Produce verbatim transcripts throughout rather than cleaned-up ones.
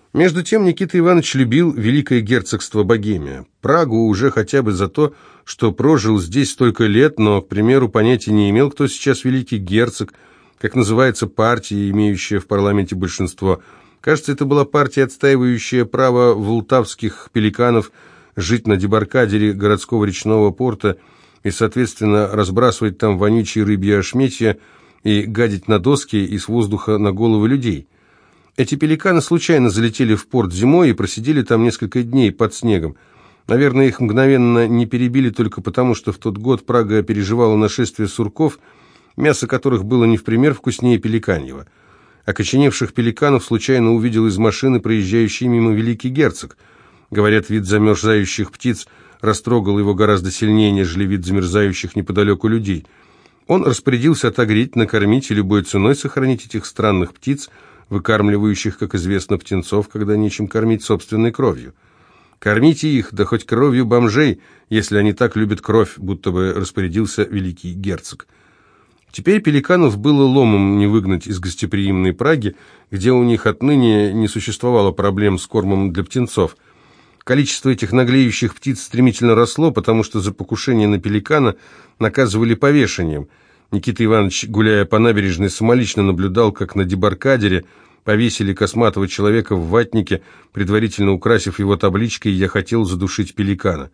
Между тем Никита Иванович любил Великое герцогство Богемия, Прагу уже хотя бы за то, что прожил здесь столько лет, но, к примеру, понятия не имел, кто сейчас великий герцог, как называется партия, имеющая в парламенте большинство. Кажется, это была партия, отстаивающая право волтавских пеликанов жить на дебаркадере городского речного порта и, соответственно, разбрасывать там вонючие рыбьи ошметья и гадить на доски и с воздуха на головы людей. Эти пеликаны случайно залетели в порт зимой и просидели там несколько дней под снегом. Наверное, их мгновенно не перебили только потому, что в тот год Прага переживала нашествие сурков, мясо которых было не в пример вкуснее пеликаньего. Окоченевших пеликанов случайно увидел из машины, проезжающей мимо великий герцог. Говорят, вид замерзающих птиц растрогал его гораздо сильнее, нежели вид замерзающих неподалеку людей. Он распорядился отогреть, накормить и любой ценой сохранить этих странных птиц, выкармливающих, как известно, птенцов, когда нечем кормить собственной кровью. Кормите их, да хоть кровью бомжей, если они так любят кровь, будто бы распорядился великий герцог. Теперь пеликанов было ломом не выгнать из гостеприимной Праги, где у них отныне не существовало проблем с кормом для птенцов. Количество этих наглеющих птиц стремительно росло, потому что за покушение на пеликана наказывали повешением. Никита Иванович, гуляя по набережной, самолично наблюдал, как на дебаркадере повесили косматого человека в ватнике, предварительно украсив его табличкой «Я хотел задушить пеликана».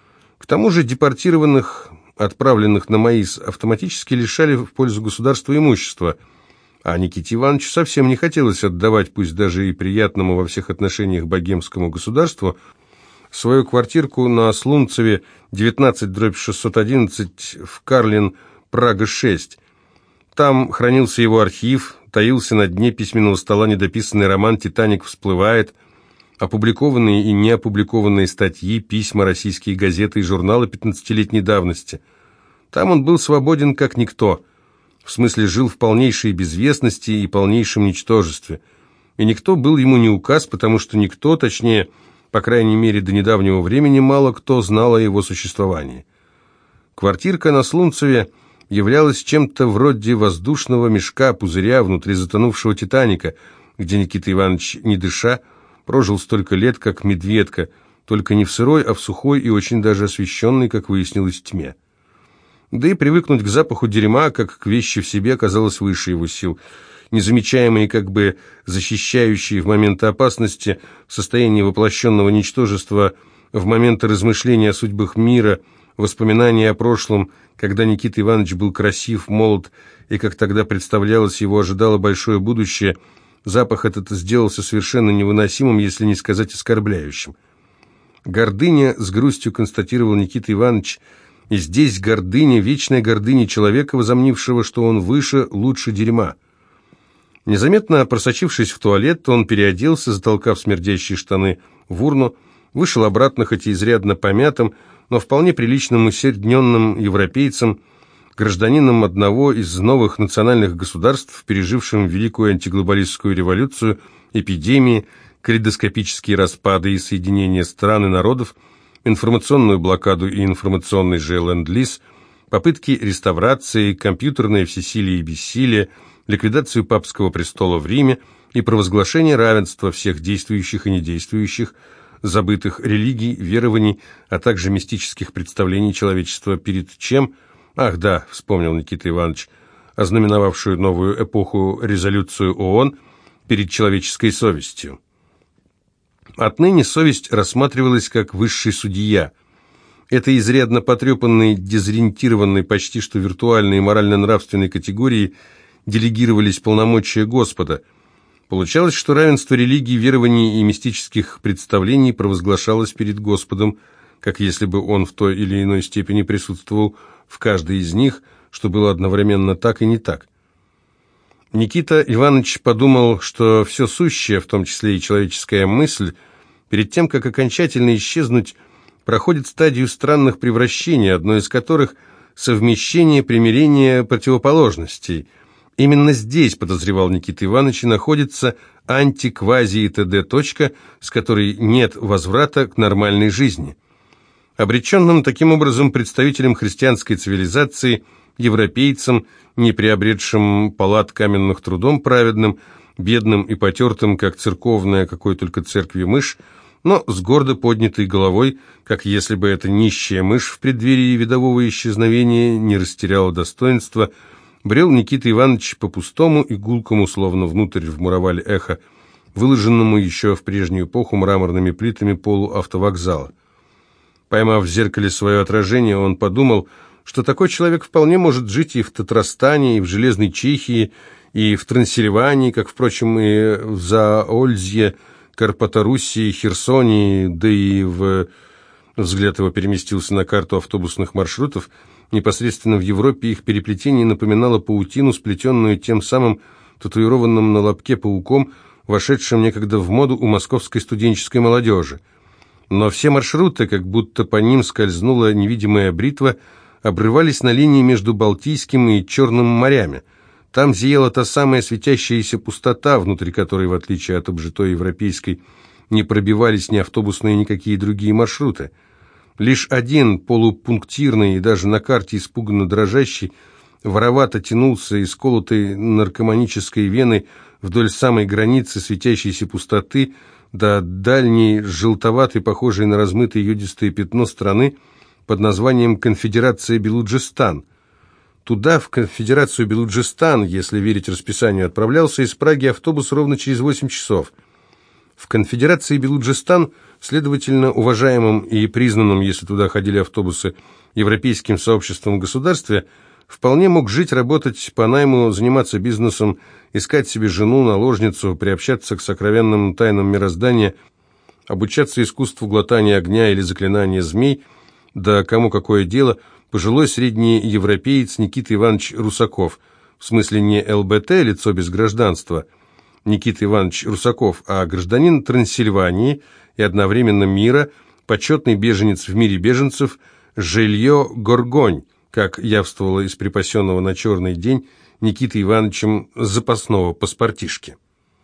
К тому же депортированных, отправленных на Маис, автоматически лишали в пользу государства имущества, а Никите Ивановичу совсем не хотелось отдавать, пусть даже и приятному во всех отношениях богемскому государству, свою квартирку на Слунцеве девятнадцать дробь шестьсот одиннадцать в Карлин, Прага шесть. Там хранился его архив, таился на дне письменного стола недописанный роман «Титаник всплывает», опубликованные и неопубликованные статьи, письма, российские газеты и журналы пятнадцатилетней давности. Там он был свободен как никто, в смысле жил в полнейшей безвестности и полнейшем ничтожестве. И никто был ему не указ, потому что никто, точнее, по крайней мере до недавнего времени, мало кто знал о его существовании. Квартирка на Слунцеве являлась чем-то вроде воздушного мешка, пузыря внутри затонувшего «Титаника», где Никита Иванович, не дыша, прожил столько лет, как медведка, только не в сырой, а в сухой и очень даже освещенной, как выяснилось, тьме. Да и привыкнуть к запаху дерьма, как к вещи в себе, оказалось выше его сил. Незамечаемые, как бы защищающие в моменты опасности, в состоянии воплощенного ничтожества, в моменты размышления о судьбах мира, воспоминания о прошлом, когда Никита Иванович был красив, молод, и как тогда представлялось, его ожидало большое будущее, запах этот сделался совершенно невыносимым, если не сказать оскорбляющим. Гордыня, с грустью констатировал Никита Иванович, и здесь гордыня, вечная гордыня человека, возомнившего, что он выше, лучше дерьма. Незаметно просочившись в туалет, он переоделся, затолкав смердящие штаны в урну, вышел обратно, хоть и изрядно помятым, но вполне приличным усердненным европейцем, гражданином одного из новых национальных государств, пережившим великую антиглобалистскую революцию, эпидемии, калейдоскопические распады и соединения стран и народов, информационную блокаду и информационный же ленд-лиз, попытки реставрации, компьютерное всесилие и бессилие, ликвидацию папского престола в Риме и провозглашение равенства всех действующих и недействующих, забытых религий, верований, а также мистических представлений человечества перед чем, ах да, вспомнил Никита Иванович, ознаменовавшую новую эпоху резолюцию ООН перед человеческой совестью. Отныне совесть рассматривалась как высший судья. Этой изрядно потрепанной, дезориентированной, почти что виртуальной морально-нравственной категории делегировались полномочия Господа. Получалось, что равенство религий, верований и мистических представлений провозглашалось перед Господом, как если бы он в той или иной степени присутствовал в каждой из них, что было одновременно так и не так. Никита Иванович подумал, что все сущее, в том числе и человеческая мысль, перед тем, как окончательно исчезнуть, проходит стадию странных превращений, одно из которых – совмещение, примирение противоположностей. Именно здесь, подозревал Никита Иванович, находится анти-квази-т.д. точка, с которой нет возврата к нормальной жизни. Обреченным таким образом представителем христианской цивилизации, европейцам, не приобретшим палат каменных трудом праведным, бедным и потертым, как церковная какой только церкви мышь, но с гордо поднятой головой, как если бы эта нищая мышь в преддверии видового исчезновения не растеряла достоинства, брел Никита Иванович по пустому и гулкому, словно внутрь вмуровали эхо, выложенному еще в прежнюю эпоху мраморными плитами полу автовокзала. Поймав в зеркале свое отражение, он подумал, что такой человек вполне может жить и в Татарстане, и в Железной Чехии, и в Трансильвании, как, впрочем, и в Заользье, Карпаторуссии, Херсоне, да и в... Взгляд его переместился на карту автобусных маршрутов. Непосредственно в Европе их переплетение напоминало паутину, сплетенную тем самым татуированным на лобке пауком, вошедшим некогда в моду у московской студенческой молодежи. Но все маршруты, как будто по ним скользнула невидимая бритва, обрывались на линии между Балтийским и Черным морями. Там зияла та самая светящаяся пустота, внутри которой, в отличие от обжитой европейской, не пробивались ни автобусные, ни никакие другие маршруты. Лишь один, полупунктирный и даже на карте испуганно дрожащий, воровато тянулся из колотой наркоманической вены вдоль самой границы светящейся пустоты до дальней, желтоватой, похожей на размытое йодистое пятно страны под названием «Конфедерация Белуджистан». Туда, в Конфедерацию Белуджистан, если верить расписанию, отправлялся из Праги автобус ровно через восемь часов. В Конфедерации Белуджистан, следовательно, уважаемым и признанным, если туда ходили автобусы, европейским сообществом в государстве, вполне мог жить, работать по найму, заниматься бизнесом, искать себе жену, наложницу, приобщаться к сокровенным тайнам мироздания, обучаться искусству глотания огня или заклинания змей, да кому какое дело, пожилой средний европеец Никита Иванович Русаков, в смысле не ЛБТ, лицо без гражданства, Никита Иванович Русаков, а гражданин Трансильвании и одновременно мира, почетный беженец в мире беженцев, Жилье Горгонь, как явствовало из припасенного на черный день Никитой Ивановичем запасного паспортишки.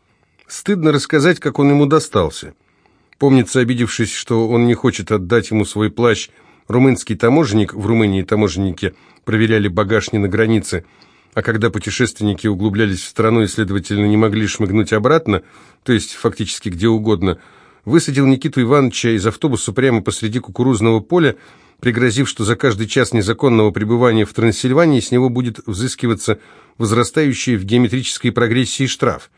Стыдно рассказать, как он ему достался. Помнится, обидевшись, что он не хочет отдать ему свой плащ, румынский таможенник, в Румынии таможенники проверяли багаж не на границе, а когда путешественники углублялись в страну и, следовательно, не могли шмыгнуть обратно, то есть фактически где угодно, высадил Никиту Ивановича из автобуса прямо посреди кукурузного поля, пригрозив, что за каждый час незаконного пребывания в Трансильвании с него будет взыскиваться возрастающий в геометрической прогрессии штраф.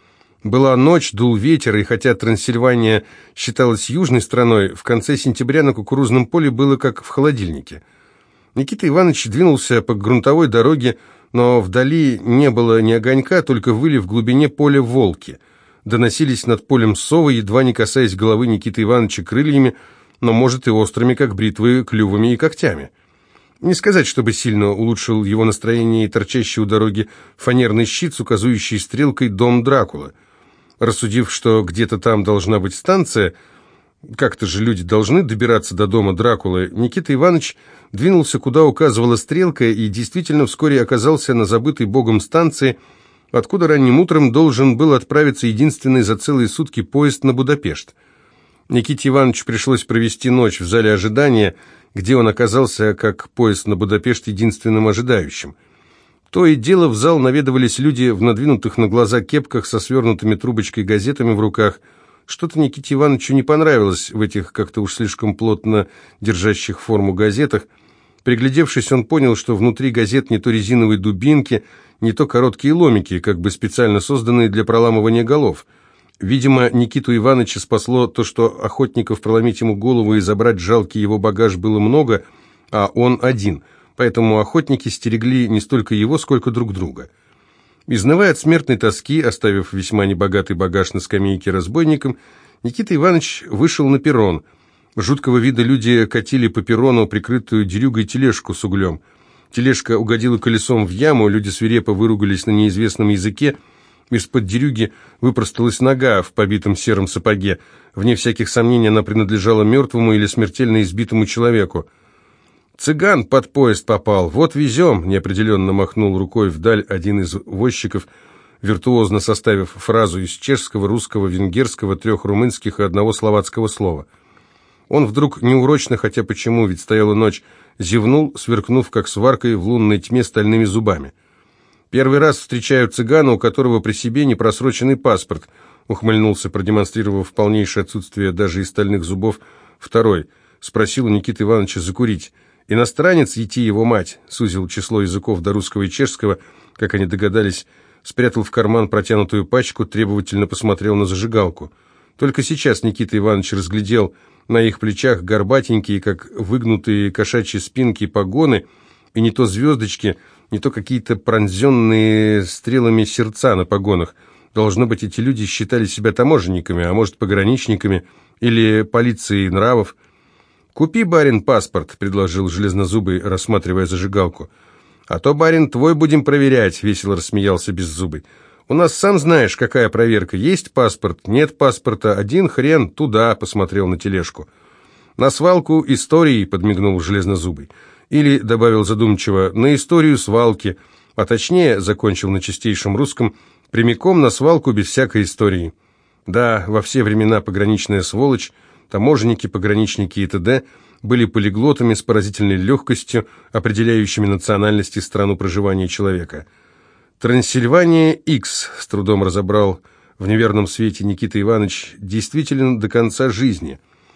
Была ночь, дул ветер, и хотя Трансильвания считалась южной страной, в конце сентября на кукурузном поле было как в холодильнике. Никита Иванович двинулся по грунтовой дороге, но вдали не было ни огонька, только выли в глубине поля волки. Доносились над полем совы, едва не касаясь головы Никиты Ивановича крыльями, но, может, и острыми, как бритвы, клювами и когтями. Не сказать, чтобы сильно улучшил его настроение и торчащий у дороги фанерный щит с указующей стрелкой «Дом Дракулы». Рассудив, что где-то там должна быть станция, как-то же люди должны добираться до дома Дракулы, Никита Иванович двинулся, куда указывала стрелка, и действительно вскоре оказался на забытой богом станции, откуда ранним утром должен был отправиться единственный за целые сутки поезд на Будапешт. Никите Ивановичу пришлось провести ночь в зале ожидания, где он оказался, как поезд на Будапешт, единственным ожидающим. То и дело в зал наведывались люди в надвинутых на глаза кепках со свернутыми трубочкой газетами в руках. Что-то Никите Ивановичу не понравилось в этих как-то уж слишком плотно держащих форму газетах. Приглядевшись, он понял, что внутри газет не то резиновые дубинки, не то короткие ломики, как бы специально созданные для проламывания голов. Видимо, Никиту Ивановича спасло то, что охотников проломить ему голову и забрать жалкий его багаж было много, а он один, поэтому охотники стерегли не столько его, сколько друг друга. Изнывая от смертной тоски, оставив весьма небогатый багаж на скамейке разбойником, Никита Иванович вышел на перрон. Жуткого вида люди катили по перрону прикрытую дерюгой тележку с углем. Тележка угодила колесом в яму, люди свирепо выругались на неизвестном языке. Из-под дерюги выпросталась нога в побитом сером сапоге. Вне всяких сомнений она принадлежала мертвому или смертельно избитому человеку. «Цыган под поезд попал, вот везем», — неопределенно махнул рукой вдаль один из возчиков, виртуозно составив фразу из чешского, русского, венгерского, трех румынских и одного словацкого слова. Он вдруг неурочно, хотя почему, ведь стояла ночь, зевнул, сверкнув, как сваркой в лунной тьме, стальными зубами. Первый раз встречаю цыгана, у которого при себе непросроченный паспорт, ухмыльнулся, продемонстрировав полнейшее отсутствие даже и стальных зубов. Второй. Спросил у Никиты Ивановича закурить. Иностранец, ети его мать, сузил число языков до русского и чешского, как они догадались, спрятал в карман протянутую пачку, требовательно посмотрел на зажигалку. Только сейчас Никита Иванович разглядел на их плечах горбатенькие, как выгнутые кошачьи спинки, погоны, и не то звездочки, не то какие-то пронзенные стрелами сердца на погонах. Должно быть, эти люди считали себя таможенниками, а может, пограничниками или полицией нравов. «Купи, барин, паспорт», — предложил Железнозубый, рассматривая зажигалку. «А то, барин, твой будем проверять», — весело рассмеялся Беззубый. «У нас, сам знаешь, какая проверка. Есть паспорт, нет паспорта, один хрен туда», — посмотрел на тележку. «На свалку истории», — подмигнул Железнозубый. Или, добавил задумчиво, «на историю свалки», а точнее, закончил на чистейшем русском, прямиком на свалку без всякой истории. Да, во все времена пограничная сволочь, таможенники, пограничники и т.д. были полиглотами с поразительной легкостью, определяющими национальность и страну проживания человека. «Трансильвания Икс», с трудом разобрал в неверном свете Никита Иванович, действительно до конца жизни.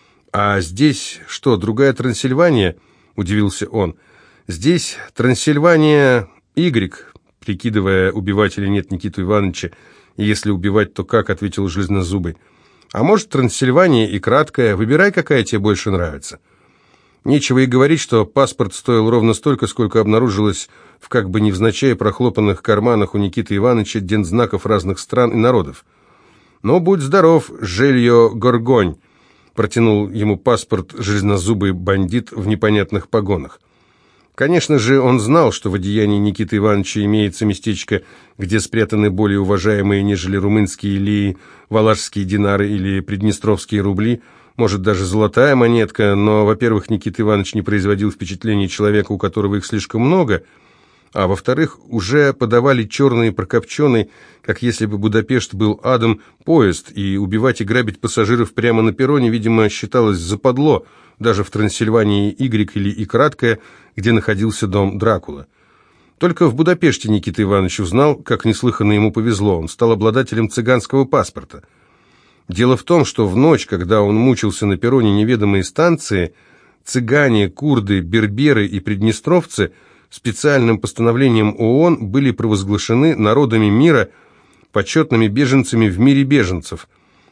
«А здесь что, другая Трансильвания?» – удивился он. «Здесь Трансильвания Y», прикидывая, убивать или нет Никиту Ивановича, и если убивать, то как, ответил Железнозубый. «А может, Трансильвания и краткая, выбирай, какая тебе больше нравится». Нечего и говорить, что паспорт стоил ровно столько, сколько обнаружилось в как бы невзначай прохлопанных карманах у Никиты Ивановича дензнаков разных стран и народов. «Но будь здоров, Жельё Горгонь», протянул ему паспорт железнозубый бандит в непонятных погонах. Конечно же, он знал, что в одеянии Никиты Ивановича имеется местечко, где спрятаны более уважаемые, нежели румынские лии, валашские динары или приднестровские рубли, может, даже золотая монетка, но, во-первых, Никита Иванович не производил впечатления человека, у которого их слишком много, а, во-вторых, уже подавали черный и прокопченый, как если бы Будапешт был адом, поезд, и убивать и грабить пассажиров прямо на перроне, видимо, считалось западло, даже в Трансильвании Y или И краткая, где находился дом Дракула. Только в Будапеште Никита Иванович узнал, как неслыханно ему повезло, он стал обладателем цыганского паспорта. Дело в том, что в ночь, когда он мучился на перроне неведомой станции, цыгане, курды, берберы и приднестровцы специальным постановлением ООН были провозглашены народами мира почетными беженцами в мире беженцев,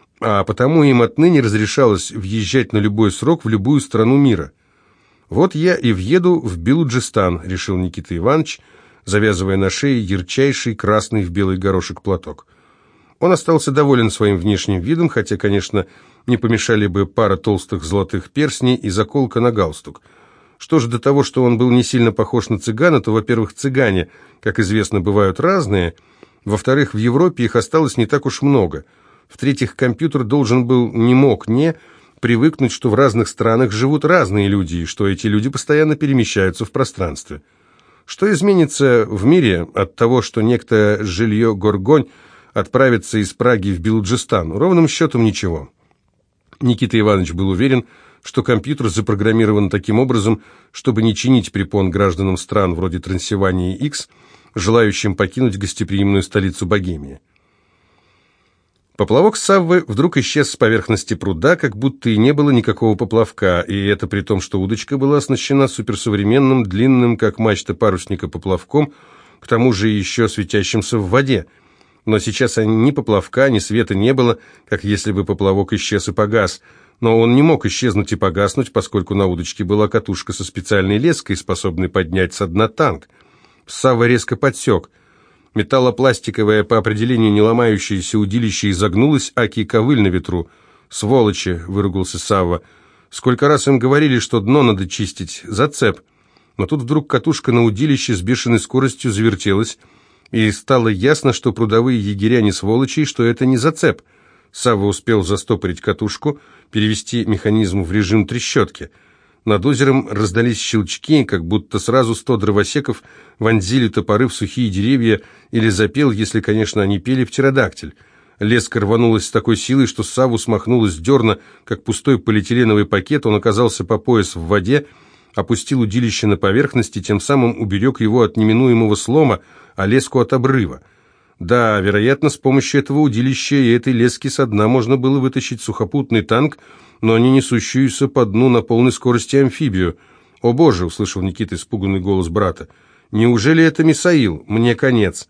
а потому им отныне разрешалось въезжать на любой срок в любую страну мира. «Вот я и въеду в Белуджистан», — решил Никита Иванович, завязывая на шее ярчайший красный в белый горошек платок. Он остался доволен своим внешним видом, хотя, конечно, не помешали бы пара толстых золотых перстней и заколка на галстук. Что же до того, что он был не сильно похож на цыгана, то, во-первых, цыгане, как известно, бывают разные, во-вторых, в Европе их осталось не так уж много, в-третьих, компьютер должен был, не мог не, привыкнуть, что в разных странах живут разные люди, и что эти люди постоянно перемещаются в пространстве. Что изменится в мире от того, что некто Жельё Горгонь отправиться из Праги в Белуджистан? Ровным счетом ничего. Никита Иванович был уверен, что компьютер запрограммирован таким образом, чтобы не чинить препон гражданам стран вроде Трансильвании Икс, желающим покинуть гостеприимную столицу Богемии. Поплавок Саввы вдруг исчез с поверхности пруда, как будто и не было никакого поплавка, и это при том, что удочка была оснащена суперсовременным, длинным, как мачта парусника, поплавком, к тому же еще светящимся в воде. Но сейчас ни поплавка, ни света не было, как если бы поплавок исчез и погас. Но он не мог исчезнуть и погаснуть, поскольку на удочке была катушка со специальной леской, способной поднять со дна танк. Савва резко подсек. Металлопластиковое, по определению не ломающееся удилище изогнулось, аки ковыль на ветру. «Сволочи!» — выругался Савва. «Сколько раз им говорили, что дно надо чистить. Зацеп!» Но тут вдруг катушка на удилище с бешеной скоростью завертелась, и стало ясно, что прудовые егеря не сволочи, и что это не зацеп. Савва успел застопорить катушку, перевести механизм в режим трещотки. Над озером раздались щелчки, как будто сразу сто дровосеков вонзили топоры в сухие деревья, или запел, если, конечно, они пели, птеродактиль. Леска рванулась с такой силой, что Савву смахнуло с дерна, как пустой полиэтиленовый пакет, он оказался по пояс в воде, опустил удилище на поверхность и тем самым уберег его от неминуемого слома, а леску от обрыва. Да, вероятно, с помощью этого удилища и этой лески со дна можно было вытащить сухопутный танк, но не несущуюся по дну на полной скорости амфибию. «О боже!» — услышал Никита испуганный голос брата. «Неужели это Мисаил? Мне конец!»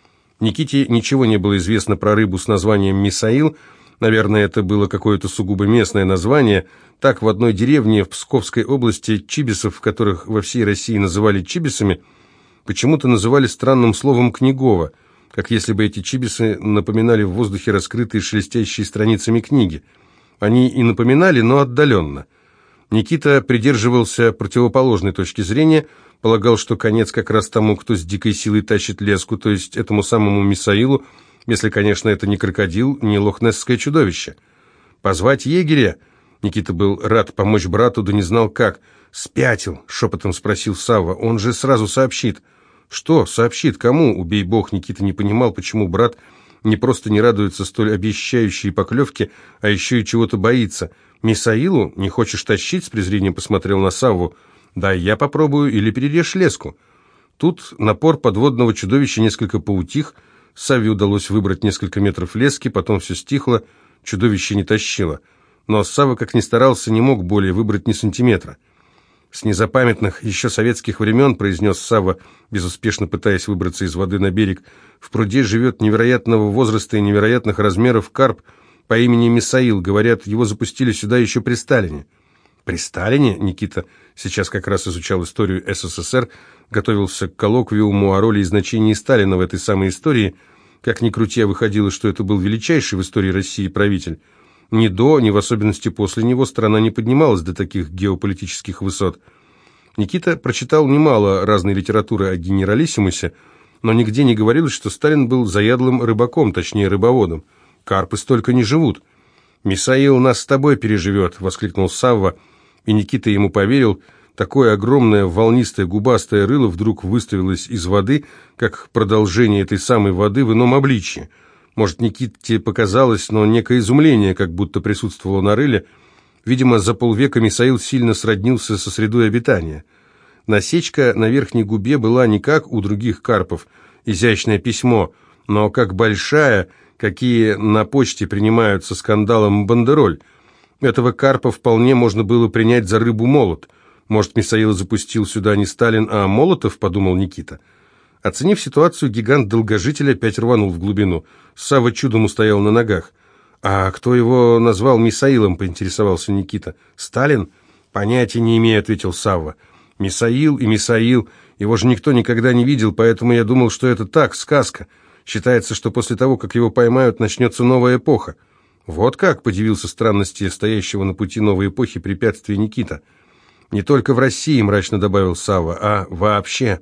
Никите ничего не было известно про рыбу с названием Мисаил. Наверное, это было какое-то сугубо местное название. Так в одной деревне в Псковской области чибисов, которых во всей России называли чибисами, почему-то называли странным словом «книгово», как если бы эти чибисы напоминали в воздухе раскрытые шелестящие страницами книги. Они и напоминали, но отдаленно. Никита придерживался противоположной точки зрения, полагал, что конец как раз тому, кто с дикой силой тащит леску, то есть этому самому Мисаилу, если, конечно, это не крокодил, не лохнесское чудовище. «Позвать егеря?» Никита был рад помочь брату, да не знал как. «Спятил?» — шепотом спросил Савва. «Он же сразу сообщит». «Что? Сообщит? Кому?» Убей бог, Никита не понимал, почему брат не просто не радуется столь обещающей поклевке, а еще и чего-то боится. «Мисаилу? Не хочешь тащить?» — с презрением посмотрел на Савву. «Дай я попробую или перережь леску». Тут напор подводного чудовища несколько поутих, Савве удалось выбрать несколько метров лески, потом все стихло, чудовище не тащило. Но Савва, как ни старался, не мог более выбрать ни сантиметра. «С незапамятных еще советских времен», — произнес Савва, безуспешно пытаясь выбраться из воды на берег, «в пруде живет невероятного возраста и невероятных размеров карп по имени Мисаил. Говорят, его запустили сюда еще при Сталине». «При Сталине?» — Никита сейчас как раз изучал историю СССР, готовился к коллоквиуму о роли и значении Сталина в этой самой истории. Как ни крути, выходило, что это был величайший в истории России правитель. Ни до, ни в особенности после него страна не поднималась до таких геополитических высот. Никита прочитал немало разной литературы о генералиссимусе, но нигде не говорилось, что Сталин был заядлым рыбаком, точнее рыбоводом. Карпы столько не живут. «Мисаил нас с тобой переживет», — воскликнул Савва, и Никита ему поверил. Такое огромное волнистое губастое рыло вдруг выставилось из воды, как продолжение этой самой воды в ином обличье. Может, Никите показалось, но некое изумление как будто присутствовало на рыле. Видимо, за полвека Мисаил сильно сроднился со средой обитания. Насечка на верхней губе была не как у других карпов, изящное письмо, но как большая, какие на почте принимают со скандалом бандероль. Этого карпа вполне можно было принять за рыбу-молот. Может, Мисаил запустил сюда не Сталин, а Молотов, подумал Никита. Оценив ситуацию, гигант-долгожитель опять рванул в глубину. Савва чудом устоял на ногах. «А кто его назвал Мисаилом?» — поинтересовался Никита. «Сталин?» «Понятия не имею», — ответил Савва. «Мисаил и Мисаил. Его же никто никогда не видел, поэтому я думал, что это так, сказка. Считается, что после того, как его поймают, начнется новая эпоха». «Вот как?» — подивился странности стоящего на пути новой эпохи препятствия Никита. «Не только в России», — мрачно добавил Савва, — «а вообще».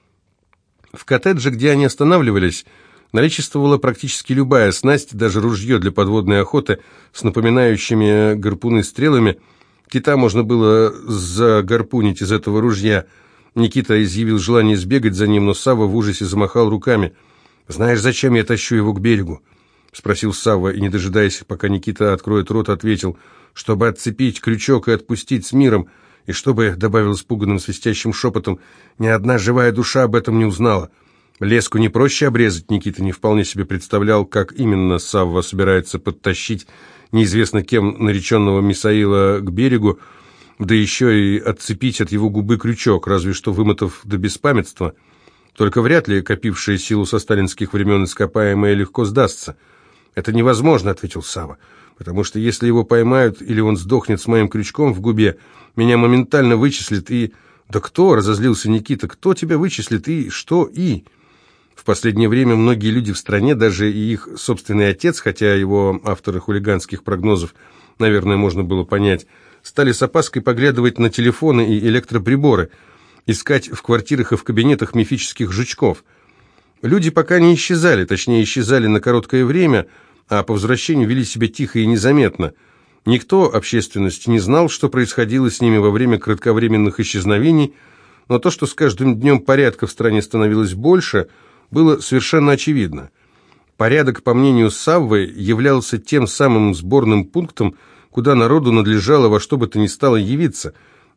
В коттедже, где они останавливались, наличествовала практически любая снасть, даже ружье для подводной охоты с напоминающими гарпуны стрелами. Кита можно было загарпунить из этого ружья. Никита изъявил желание сбегать за ним, но Савва в ужасе замахал руками. «Знаешь, зачем я тащу его к берегу?» — спросил Савва, и, не дожидаясь, пока Никита откроет рот, ответил: «Чтобы отцепить крючок и отпустить с миром, и чтобы, — добавил испуганным свистящим шепотом, — ни одна живая душа об этом не узнала. Леску не проще обрезать?» Никита не вполне себе представлял, как именно Савва собирается подтащить неизвестно кем нареченного Мисаила к берегу, да еще и отцепить от его губы крючок, разве что вымотав до беспамятства. Только вряд ли копившая силу со сталинских времен ископаемая легко сдастся. «Это невозможно», — ответил Савва, «потому что если его поймают или он сдохнет с моим крючком в губе, меня моментально вычислят и...» «Да кто?» — разозлился Никита. «Кто тебя вычислит и что и...» В последнее время многие люди в стране, даже и их собственный отец, хотя его авторы хулиганских прогнозов, наверное, можно было понять, стали с опаской поглядывать на телефоны и электроприборы, искать в квартирах и в кабинетах мифических жучков. Люди пока не исчезали, точнее, исчезали на короткое время, а по возвращению вели себя тихо и незаметно. Никто, общественность, не знал, что происходило с ними во время кратковременных исчезновений, но то, что с каждым днем порядка в стране становилось больше, было совершенно очевидно. Порядок, по мнению Саввы, являлся тем самым сборным пунктом, куда народу надлежало во что бы то ни стало явиться.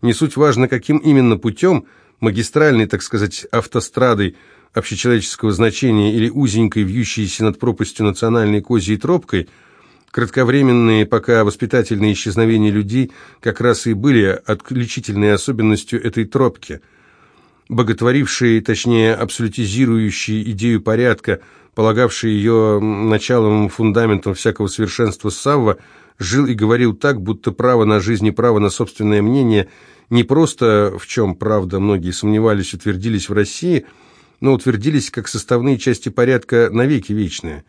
Не суть важно, каким именно путем, магистральной, так сказать, автострадой общечеловеческого значения или узенькой, вьющейся над пропастью национальной козьей тропкой, кратковременные, пока воспитательные исчезновения людей как раз и были отличительной особенностью этой тропки. Боготворившие, точнее, абсолютизирующие идею порядка, полагавший ее началом, фундаментом всякого совершенства Савва, жил и говорил так, будто право на жизнь и право на собственное мнение не просто, в чем, правда, многие сомневались, утвердились в России, но утвердились как составные части порядка навеки вечные.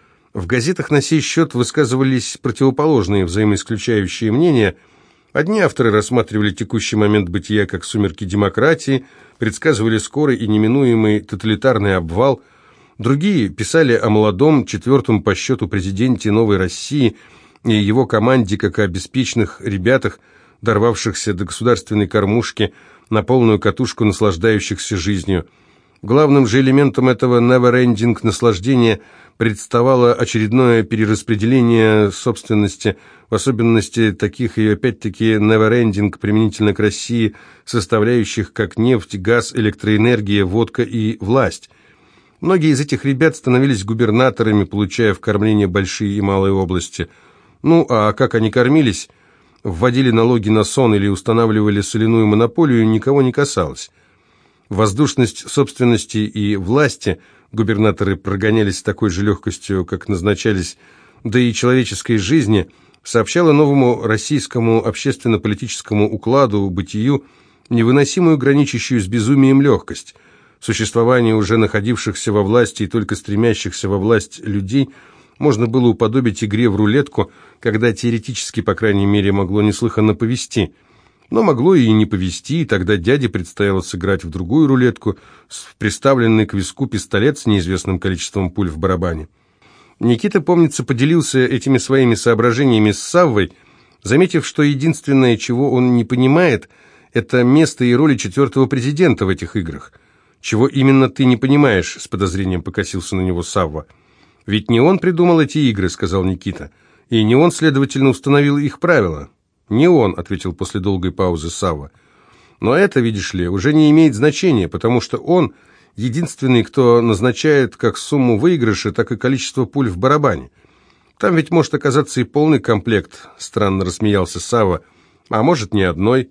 В газетах на сей счет высказывались противоположные взаимоисключающие мнения. Одни авторы рассматривали текущий момент бытия как сумерки демократии, предсказывали скорый и неминуемый тоталитарный обвал. Другие писали о молодом, четвертом по счету президенте новой России и его команде как о беспечных ребятах, дорвавшихся до государственной кормушки, на полную катушку наслаждающихся жизнью. Главным же элементом этого never-ending наслаждения представало очередное перераспределение собственности, в особенности таких и опять-таки never-ending применительно к России, составляющих как нефть, газ, электроэнергия, водка и власть. Многие из этих ребят становились губернаторами, получая в кормление большие и малые области. Ну, а как они кормились, вводили налоги на сон или устанавливали соляную монополию, никого не касалось. Воздушность собственности и власти губернаторы прогонялись с такой же легкостью, как назначались, да и человеческой жизни, сообщала новому российскому общественно-политическому укладу, бытию, невыносимую, граничащую с безумием легкость. Существование уже находившихся во власти и только стремящихся во власть людей можно было уподобить игре в рулетку, когда теоретически, по крайней мере, могло неслыханно повести. Но могло и не повести, и тогда дяде предстояло сыграть в другую рулетку, в приставленный к виску пистолет с неизвестным количеством пуль в барабане. Никита, помнится, поделился этими своими соображениями с Саввой, заметив, что единственное, чего он не понимает, это место и роли четвертого президента в этих играх. «Чего именно ты не понимаешь?» — с подозрением покосился на него Савва. «Ведь не он придумал эти игры», — сказал Никита, — «и не он, следовательно, установил их правила». «Не он», — ответил после долгой паузы Савва. «Но это, видишь ли, уже не имеет значения, потому что он единственный, кто назначает как сумму выигрыша, так и количество пуль в барабане. Там ведь может оказаться и полный комплект», — странно рассмеялся Савва, — «а может, ни одной».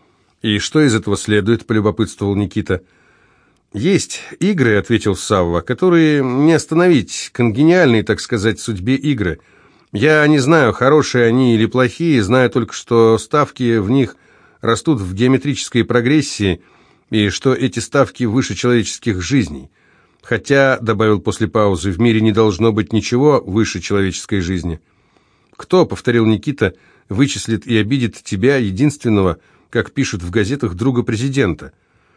«И что из этого следует?» — полюбопытствовал Никита. «Есть игры», — ответил Савва, — «которые не остановить, конгениальные, так сказать, судьбе игры. Я не знаю, хорошие они или плохие, знаю только, что ставки в них растут в геометрической прогрессии, и что эти ставки выше человеческих жизней. Хотя, — добавил после паузы, — в мире не должно быть ничего выше человеческой жизни». «Кто, — повторил Никита, — вычислит и обидит тебя, единственного, как пишут в газетах, друга президента?»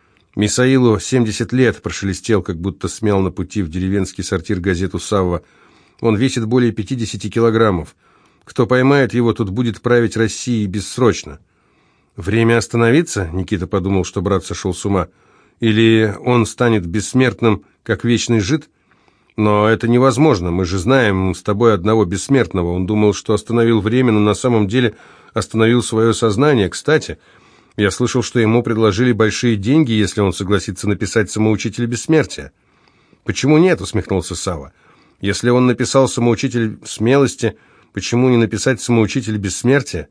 «Мисаилу семьдесят лет», — прошелестел, как будто смял на пути в деревенский сортир газету Савва. «Он весит более пятидесяти килограммов. Кто поймает его, тот будет править Россией бессрочно». «Время остановиться?» — Никита подумал, что брат сошел с ума. «Или он станет бессмертным, как вечный жид?» «Но это невозможно. Мы же знаем с тобой одного бессмертного. Он думал, что остановил время, но на самом деле остановил свое сознание. Кстати, я слышал, что ему предложили большие деньги, если он согласится написать «Самоучитель бессмертия». «Почему нет?» — усмехнулся Савва. «Если он написал «Самоучитель смелости», почему не написать «Самоучитель бессмертия»?»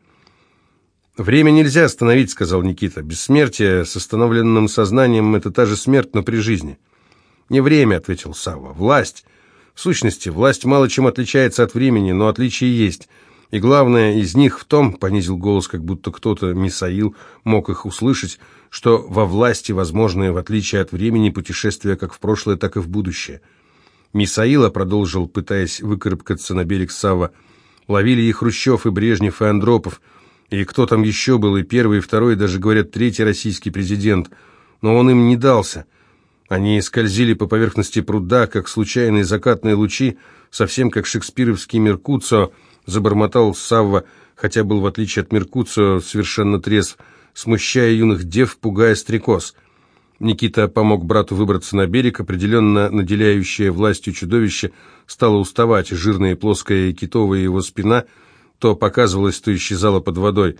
«Время нельзя остановить», — сказал Никита. «Бессмертие с остановленным сознанием — это та же смерть, но при жизни». «Не время», — ответил Савва. «Власть. В сущности, власть мало чем отличается от времени, но отличия есть. И главное из них в том, — понизил голос, как будто кто-то, Мисаил, мог их услышать, — что во власти возможное, в отличие от времени, путешествие как в прошлое, так и в будущее». Мисаила, — продолжил, пытаясь выкарабкаться на берег Савва, — ловили и Хрущев, и Брежнев, и Андропов, и кто там еще был, и первый, и второй, и даже, говорят, третий российский президент, но он им не дался. Они скользили по поверхности пруда, как случайные закатные лучи, совсем как шекспировский Меркуцио, забормотал Савва, хотя был, в отличие от Меркуцио, совершенно трезв, смущая юных дев, пугая стрекоз. Никита помог брату выбраться на берег, определенно наделяющее властью чудовище стало уставать, жирная и плоская китовая его спина то показывалась, то исчезала под водой.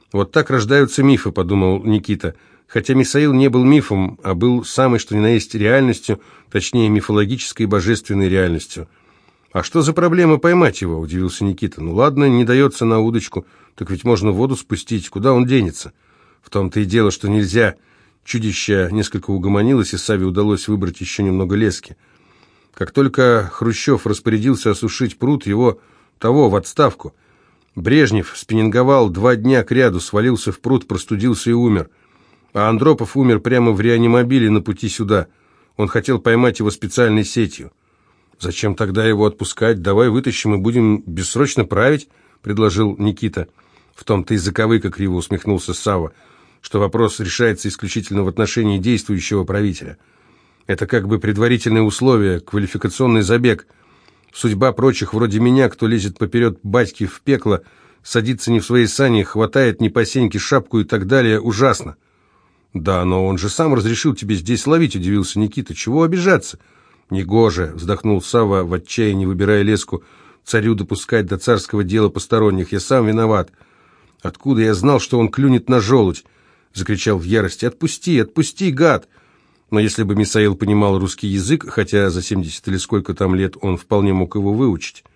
«Вот так рождаются мифы», — подумал Никита. Хотя Мисаил не был мифом, а был самой что ни на есть реальностью, точнее мифологической божественной реальностью. «А что за проблема поймать его?» – удивился Никита. «Ну ладно, не дается на удочку, так ведь можно в воду спустить, куда он денется?» «В том-то и дело, что нельзя». Чудище несколько угомонилось, и Саве удалось выбрать еще немного лески. Как только Хрущев распорядился осушить пруд, его того в отставку. Брежнев спиннинговал два дня кряду, свалился в пруд, простудился и умер. А Андропов умер прямо в реанимобиле на пути сюда. Он хотел поймать его специальной сетью. «Зачем тогда его отпускать? Давай вытащим и будем бессрочно править», — предложил Никита. «В том-то и заковыка», — криво усмехнулся Савва, «что вопрос решается исключительно в отношении действующего правителя. Это как бы предварительное условие, квалификационный забег. Судьба прочих вроде меня, кто лезет поперед батьки в пекло, садится не в свои сани, хватает не по сеньке шапку и так далее, ужасно». «Да, но он же сам разрешил тебе здесь ловить», — удивился Никита. «Чего обижаться?» «Негоже», — вздохнул Савва в отчаянии, выбирая леску, «царю допускать до царского дела посторонних. Я сам виноват». «Откуда я знал, что он клюнет на желудь?» — закричал в ярости. «Отпусти, отпусти, гад!» Но если бы Мисаил понимал русский язык, хотя за семьдесят или сколько там лет он вполне мог его выучить.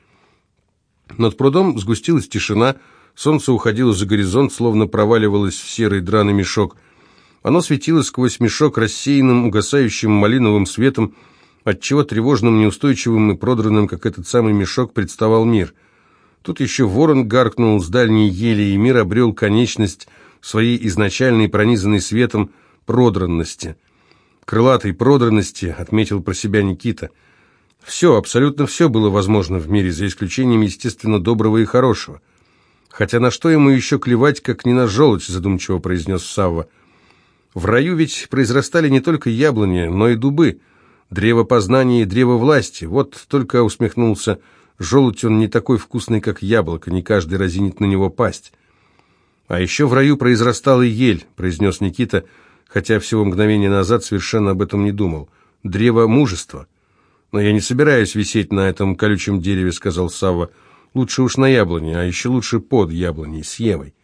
Над прудом сгустилась тишина, солнце уходило за горизонт, словно проваливалось в серый драный мешок. Оно светило сквозь мешок рассеянным, угасающим малиновым светом, отчего тревожным, неустойчивым и продранным, как этот самый мешок, представал мир. Тут еще ворон гаркнул с дальней ели, и мир обрел конечность своей изначальной, пронизанной светом, продранности. «Крылатой продранности», — отметил про себя Никита. Все, абсолютно все было возможно в мире, за исключением, естественно, доброго и хорошего. «Хотя на что ему еще клевать, как не на желудь», — задумчиво произнес Савва. «В раю ведь произрастали не только яблони, но и дубы, древо познания и древо власти. Вот только, — усмехнулся, — желудь он не такой вкусный, как яблоко, не каждый разинет на него пасть». «А еще в раю произрастала ель», — произнес Никита, хотя всего мгновение назад совершенно об этом не думал. «Древо мужества». «Но я не собираюсь висеть на этом колючем дереве», — сказал Савва. «Лучше уж на яблоне, а еще лучше под яблоней, с Евой».